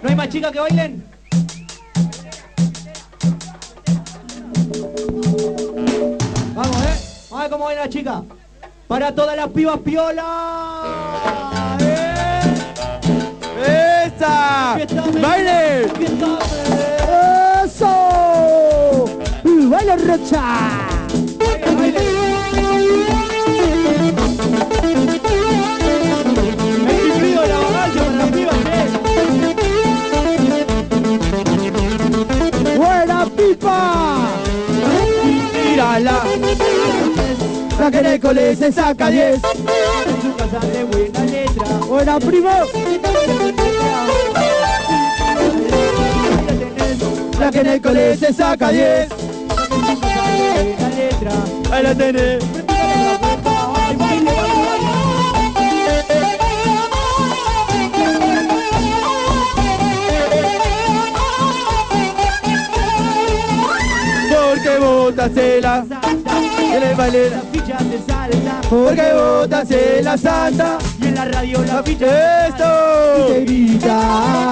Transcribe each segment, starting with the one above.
hay más chicas que bailen? Vamos, vamos a ver cómo baila la chica. Para todas las pibas piola. ¡Esa! ¡Baile! ¡Eso! ¡Baila Rocha! Baile. El incluido de la bagalla para las pibas, ¡Buena pipa! ¡Mírala! La que en el cole se saca 10. En su casa de buena letra. ¡Buena primo! La que en el cole se saca 10. Buena letra. Ahí la tenés. Ay, baile, baile, Porque botasela en el baile. las fichas de salsa. Porque botasela la santa. Y en la radio la ficha de ¡Esto! Te grita.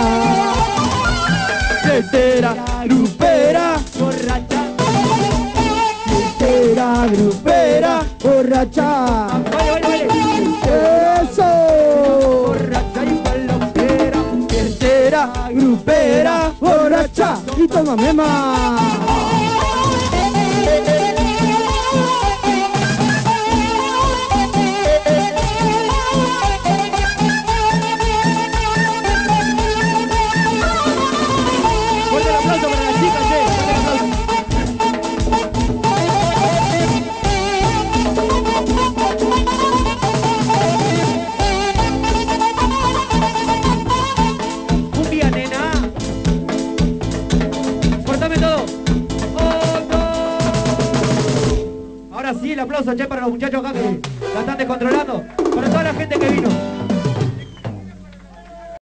Fiestera, grupera, borracha. Fiestera, grupera, borracha. Baile, baile, baile. ¡Eso! Borracha y palomera. fiestera, grupera, ¡Borracha! ¡Y toma mema! Fuerte el aplauso para las chicas, fuerte el aplauso. Cumbia, nena. Cortame todo. Oh, no. Ahora sí, el aplauso, che, para los muchachos acá que la están descontrolando. Para toda la gente que vino.